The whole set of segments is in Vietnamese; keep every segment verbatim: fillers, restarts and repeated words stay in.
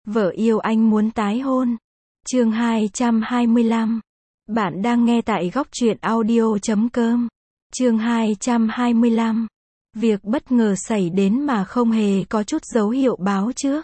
Vợ yêu anh muốn tái hôn. Chương hai trăm hai mươi lăm. Bạn đang nghe tại góc truyện audio chấm com. Chương hai trăm hai mươi lăm. Việc bất ngờ xảy đến mà không hề có chút dấu hiệu báo trước.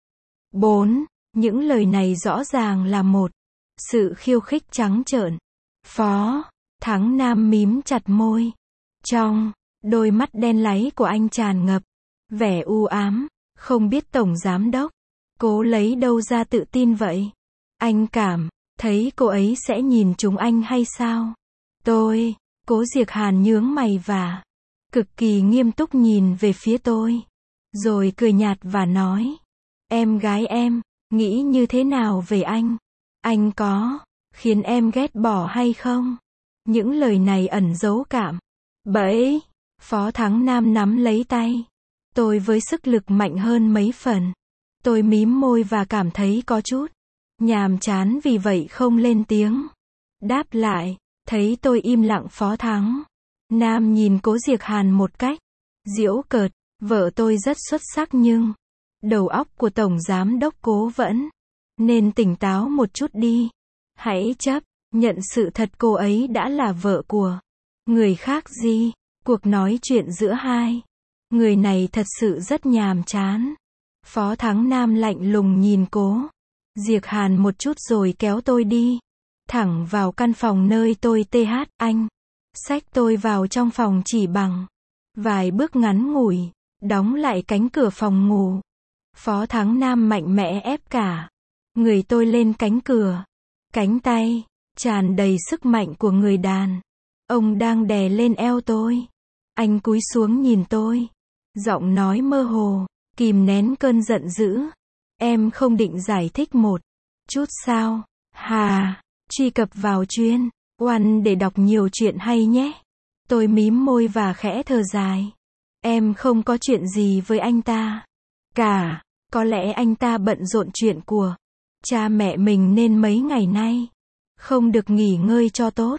bốn. Những lời này rõ ràng là một sự khiêu khích trắng trợn. Phó Thắng Nam mím chặt môi. Trong đôi mắt đen láy của anh tràn ngập vẻ u ám. Không biết Tổng Giám Đốc Cố lấy đâu ra tự tin vậy? Anh cảm thấy cô ấy sẽ nhìn chúng anh hay sao? Tôi, Cố Diệc Hàn nhướng mày và cực kỳ nghiêm túc nhìn về phía tôi. Rồi cười nhạt và nói. Em gái em, nghĩ như thế nào về anh? Anh có khiến em ghét bỏ hay không? Những lời này ẩn giấu cảm bẫy. Phó Thắng Nam nắm lấy tay tôi với sức lực mạnh hơn mấy phần. Tôi mím môi và cảm thấy có chút nhàm chán, vì vậy không lên tiếng đáp lại. Thấy tôi im lặng, Phó Thắng Nam nhìn Cố Diệc Hàn một cách giễu cợt. Vợ tôi rất xuất sắc nhưng đầu óc của Tổng Giám Đốc Cố vẫn nên tỉnh táo một chút đi. Hãy chấp nhận sự thật cô ấy đã là vợ của người khác gì. Cuộc nói chuyện giữa hai người này thật sự rất nhàm chán. Phó Thắng Nam lạnh lùng nhìn Cố Diệc Hàn một chút rồi kéo tôi đi thẳng vào căn phòng nơi tôi th anh xách tôi vào trong phòng chỉ bằng vài bước ngắn ngủi, đóng lại cánh cửa phòng ngủ. Phó Thắng Nam mạnh mẽ ép cả người tôi lên cánh cửa. Cánh tay tràn đầy sức mạnh của người đàn ông đang đè lên eo tôi. Anh cúi xuống nhìn tôi, giọng nói mơ hồ, kìm nén cơn giận dữ. Em không định giải thích một chút sao? Hà, truy cập vào chuyên One để đọc nhiều chuyện hay nhé. Tôi mím môi và khẽ thở dài. Em không có chuyện gì với anh ta cả. Có lẽ anh ta bận rộn chuyện của cha mẹ mình nên mấy ngày nay không được nghỉ ngơi cho tốt.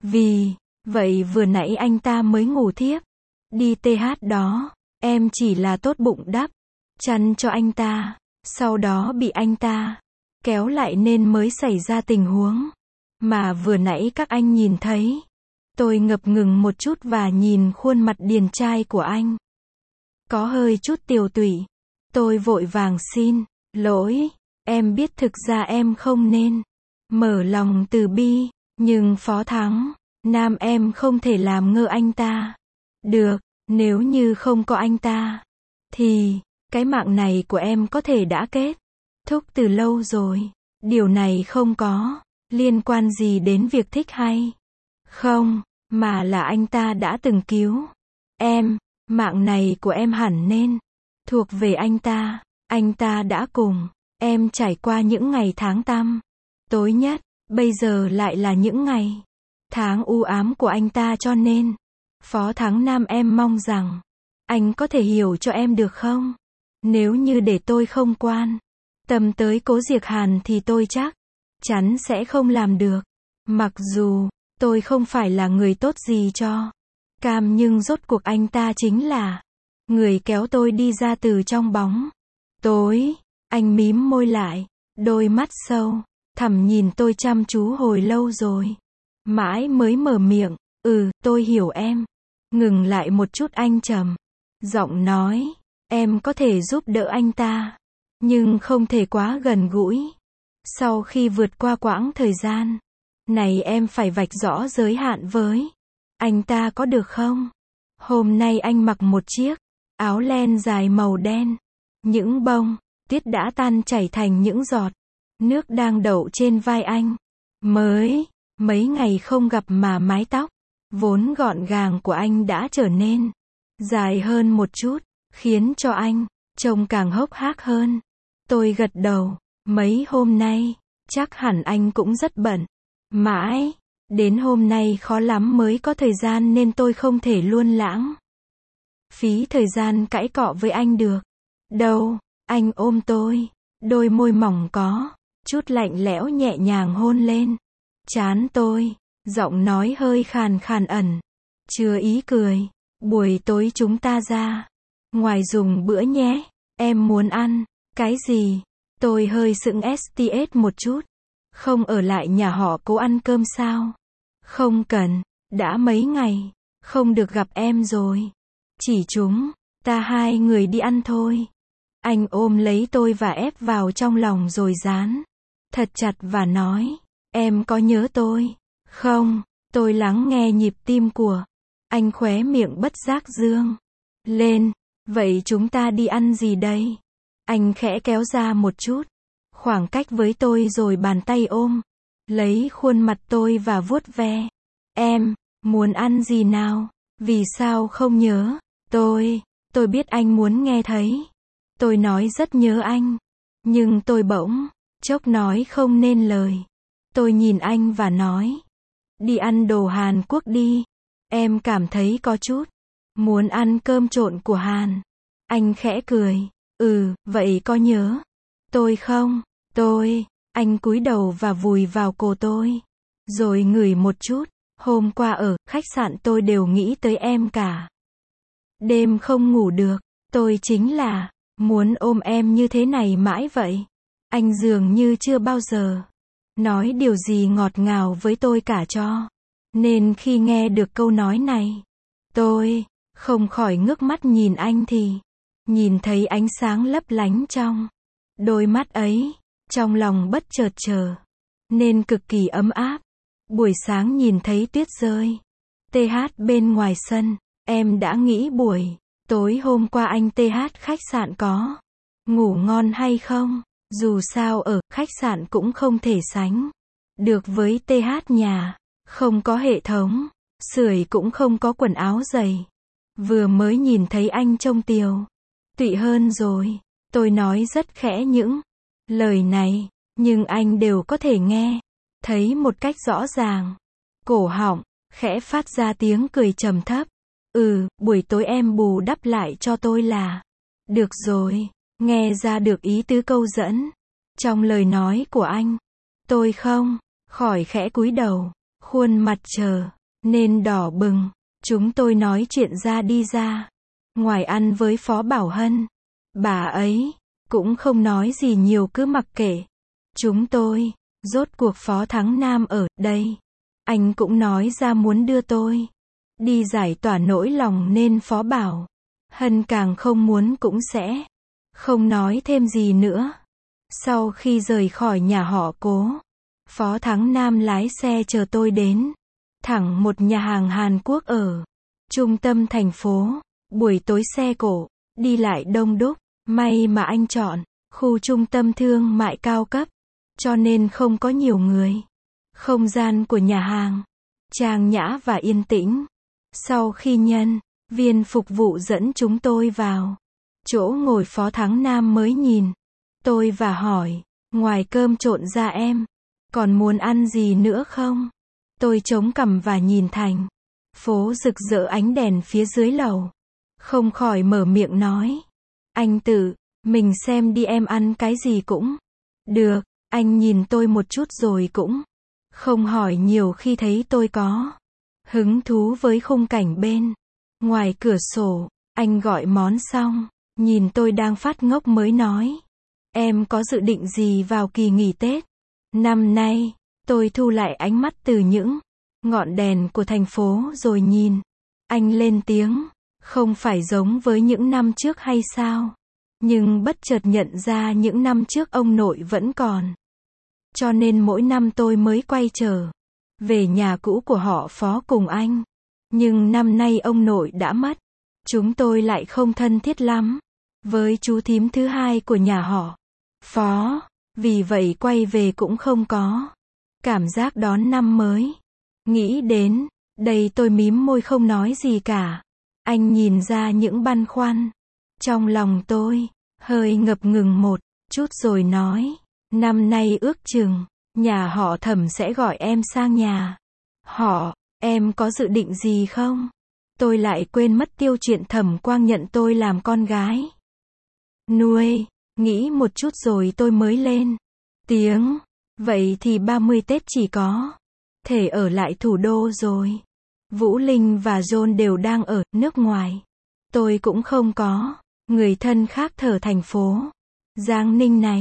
Vì vậy vừa nãy anh ta mới ngủ thiếp đi th đó. Em chỉ là tốt bụng đắp chăn cho anh ta, sau đó bị anh ta kéo lại nên mới xảy ra tình huống mà vừa nãy các anh nhìn thấy. Tôi ngập ngừng một chút và nhìn khuôn mặt điển trai của anh có hơi chút tiều tụy. Tôi vội vàng xin lỗi. Em biết thực ra em không nên mở lòng từ bi, nhưng Phó Thắng Nam, em không thể làm ngơ anh ta được. Nếu như không có anh ta thì cái mạng này của em có thể đã kết thúc từ lâu rồi. Điều này không có liên quan gì đến việc thích hay không, mà là anh ta đã từng cứu em. Mạng này của em hẳn nên thuộc về anh ta. Anh ta đã cùng em trải qua những ngày tháng tăm tối nhất. Bây giờ lại là những ngày tháng u ám của anh ta, cho nên Phó Thắng Nam, em mong rằng anh có thể hiểu cho em được không? Nếu như để tôi không quan tâm tới Cố Diệc Hàn thì tôi chắc chắn sẽ không làm được. Mặc dù tôi không phải là người tốt gì cho cam, nhưng rốt cuộc anh ta chính là người kéo tôi đi ra từ trong bóng tối. Anh mím môi lại, đôi mắt sâu thẳm nhìn tôi chăm chú hồi lâu rồi mãi mới mở miệng. Ừ, tôi hiểu em. Ngừng lại một chút, anh trầm giọng nói. Em có thể giúp đỡ anh ta, nhưng không thể quá gần gũi. Sau khi vượt qua quãng thời gian này, em phải vạch rõ giới hạn với anh ta, có được không? Hôm nay anh mặc một chiếc áo len dài màu đen. Những bông tuyết đã tan chảy thành những giọt nước đang đậu trên vai anh. Mới mấy ngày không gặp mà mái tóc vốn gọn gàng của anh đã trở nên dài hơn một chút, khiến cho anh trông càng hốc hác hơn. Tôi gật đầu. Mấy hôm nay chắc hẳn anh cũng rất bận. Mãi đến hôm nay khó lắm mới có thời gian, nên tôi không thể luôn lãng phí thời gian cãi cọ với anh được đâu. Anh ôm tôi, đôi môi mỏng có chút lạnh lẽo nhẹ nhàng hôn lên trán tôi, giọng nói hơi khàn khàn ẩn chứa ý cười. Buổi tối chúng ta ra ngoài dùng bữa nhé. Em muốn ăn cái gì? Tôi hơi sững sờ một chút. Không ở lại nhà họ Cố ăn cơm sao? Không cần, đã mấy ngày, không được gặp em rồi. Chỉ chúng ta hai người đi ăn thôi. Anh ôm lấy tôi và ép vào trong lòng rồi dán thật chặt và nói, em có nhớ tôi không? Tôi lắng nghe nhịp tim của anh, khóe miệng bất giác dương lên. Vậy chúng ta đi ăn gì đây? Anh khẽ kéo ra một chút khoảng cách với tôi rồi bàn tay ôm lấy khuôn mặt tôi và vuốt ve. Em muốn ăn gì nào? Vì sao không nhớ? Tôi, tôi biết anh muốn nghe thấy. Tôi nói rất nhớ anh. Nhưng tôi bỗng chốc nói không nên lời. Tôi nhìn anh và nói, đi ăn đồ Hàn Quốc đi. Em cảm thấy có chút muốn ăn cơm trộn của Hàn. Anh khẽ cười, ừ, vậy có nhớ tôi không? Tôi, anh cúi đầu và vùi vào cổ tôi. Rồi ngửi một chút. Hôm qua ở khách sạn tôi đều nghĩ tới em cả đêm không ngủ được. Tôi chính là muốn ôm em như thế này mãi vậy. Anh dường như chưa bao giờ nói điều gì ngọt ngào với tôi cả cho nên khi nghe được câu nói này, tôi không khỏi ngước mắt nhìn anh thì nhìn thấy ánh sáng lấp lánh trong đôi mắt ấy. Trong lòng bất chợt trở nên cực kỳ ấm áp. Buổi sáng nhìn thấy tuyết rơi tê hát bên ngoài sân, em đã nghĩ buổi tối hôm qua anh tê hát khách sạn có ngủ ngon hay không? Dù sao ở khách sạn cũng không thể sánh được với tê hát nhà, không có hệ thống sưởi, cũng không có quần áo dày. Vừa mới nhìn thấy anh trông tiều tụy hơn rồi. Tôi nói rất khẽ những lời này, nhưng anh đều có thể nghe thấy một cách rõ ràng. Cổ họng khẽ phát ra tiếng cười trầm thấp. Ừ, buổi tối em bù đắp lại cho tôi là được rồi. Nghe ra được ý tứ câu dẫn trong lời nói của anh. Tôi không khỏi khẽ cúi đầu, khuôn mặt trở nên đỏ bừng. Chúng tôi nói chuyện ra đi ra ngoài ăn với Phó Bảo Hân. Bà ấy cũng không nói gì nhiều, cứ mặc kệ chúng tôi. Rốt cuộc Phó Thắng Nam ở đây, anh cũng nói ra muốn đưa tôi đi giải tỏa nỗi lòng, nên Phó Bảo Hân càng không muốn cũng sẽ không nói thêm gì nữa. Sau khi rời khỏi nhà họ Cố, Phó Thắng Nam lái xe chờ tôi đến thẳng một nhà hàng Hàn Quốc ở trung tâm thành phố. Buổi tối xe cộ đi lại đông đúc, may mà anh chọn khu trung tâm thương mại cao cấp, cho nên không có nhiều người. Không gian của nhà hàng trang nhã và yên tĩnh. Sau khi nhân viên phục vụ dẫn chúng tôi vào chỗ ngồi, Phó Thắng Nam mới nhìn tôi và hỏi, ngoài cơm trộn ra em còn muốn ăn gì nữa không? Tôi chống cằm và nhìn thành phố rực rỡ ánh đèn phía dưới lầu, không khỏi mở miệng nói, anh tự mình xem đi, em ăn cái gì cũng được. Anh nhìn tôi một chút rồi cũng không hỏi nhiều khi thấy tôi có hứng thú với khung cảnh bên ngoài cửa sổ. Anh gọi món xong, nhìn tôi đang phát ngốc mới nói, em có dự định gì vào kỳ nghỉ Tết năm nay? Tôi thu lại ánh mắt từ những ngọn đèn của thành phố rồi nhìn anh lên tiếng, không phải giống với những năm trước hay sao? Nhưng bất chợt nhận ra những năm trước ông nội vẫn còn, cho nên mỗi năm tôi mới quay trở về nhà cũ của họ Phó cùng anh. Nhưng năm nay ông nội đã mất, chúng tôi lại không thân thiết lắm với chú thím thứ hai của nhà họ Phó, vì vậy quay về cũng không có cảm giác đón năm mới. Nghĩ đến đây tôi mím môi không nói gì cả. Anh nhìn ra những băn khoăn trong lòng tôi, hơi ngập ngừng một chút rồi nói, năm nay ước chừng nhà họ Thẩm sẽ gọi em sang nhà họ, em có dự định gì không? Tôi lại quên mất tiêu chuyện Thẩm Quang nhận tôi làm con gái nuôi. Nghĩ một chút rồi tôi mới lên tiếng, vậy thì ba mươi Tết chỉ có thể ở lại thủ đô rồi. Vũ Linh và John đều đang ở nước ngoài. Tôi cũng không có người thân khác thở thành phố Giang Ninh này,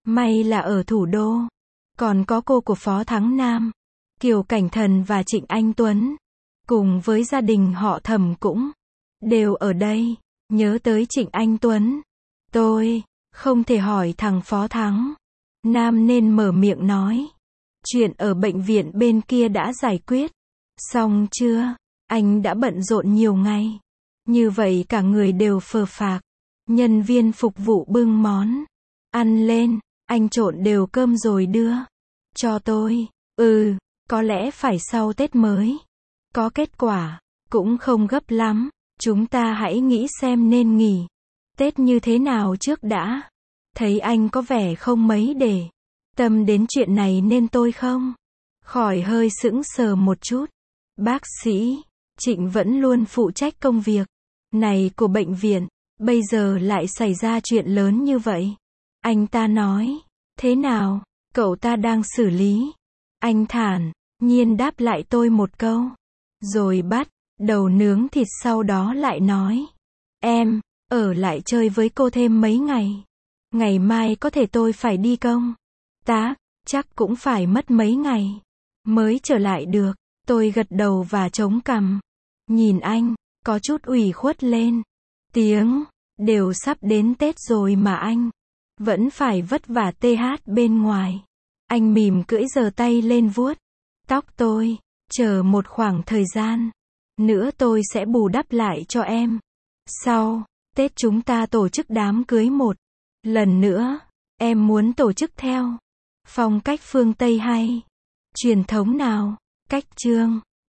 May là ở thủ đô. Còn có cô của Phó Thắng Nam, Kiều Cảnh Thần và Trịnh Anh Tuấn. Cùng với gia đình họ Thẩm cũng đều ở đây. Nhớ tới Trịnh Anh Tuấn, tôi không thể hỏi thằng Phó Thắng Nam nên mở miệng nói. Chuyện ở bệnh viện bên kia đã giải quyết xong chưa? Anh đã bận rộn nhiều ngày. Như vậy cả người đều phờ phạc. Nhân viên phục vụ bưng món ăn lên. Anh trộn đều cơm rồi đưa cho tôi. Ừ, có lẽ phải sau Tết mới có kết quả. Cũng không gấp lắm. Chúng ta hãy nghĩ xem nên nghỉ Tết như thế nào trước đã. Thấy anh có vẻ không mấy để tâm đến chuyện này nên tôi không khỏi hơi sững sờ một chút. Bác sĩ Trịnh vẫn luôn phụ trách công việc này của bệnh viện. Bây giờ lại xảy ra chuyện lớn như vậy. Anh ta nói, thế nào, cậu ta đang xử lý. Anh thản nhiên đáp lại tôi một câu. Rồi bắt đầu nướng thịt, sau đó lại nói, em ở lại chơi với cô thêm mấy ngày. Ngày mai có thể tôi phải đi công tác, chắc cũng phải mất mấy ngày mới trở lại được. Tôi gật đầu và chống cằm. Nhìn anh, có chút ủy khuất lên tiếng. Đều sắp đến Tết rồi mà anh vẫn phải vất vả tê hát bên ngoài. Anh mỉm cưỡi giơ tay lên vuốt tóc tôi. Chờ một khoảng thời gian nữa tôi sẽ bù đắp lại cho em. Sau Tết chúng ta tổ chức đám cưới một lần nữa. Em muốn tổ chức theo phong cách phương Tây hay truyền thống nào? Cách Trương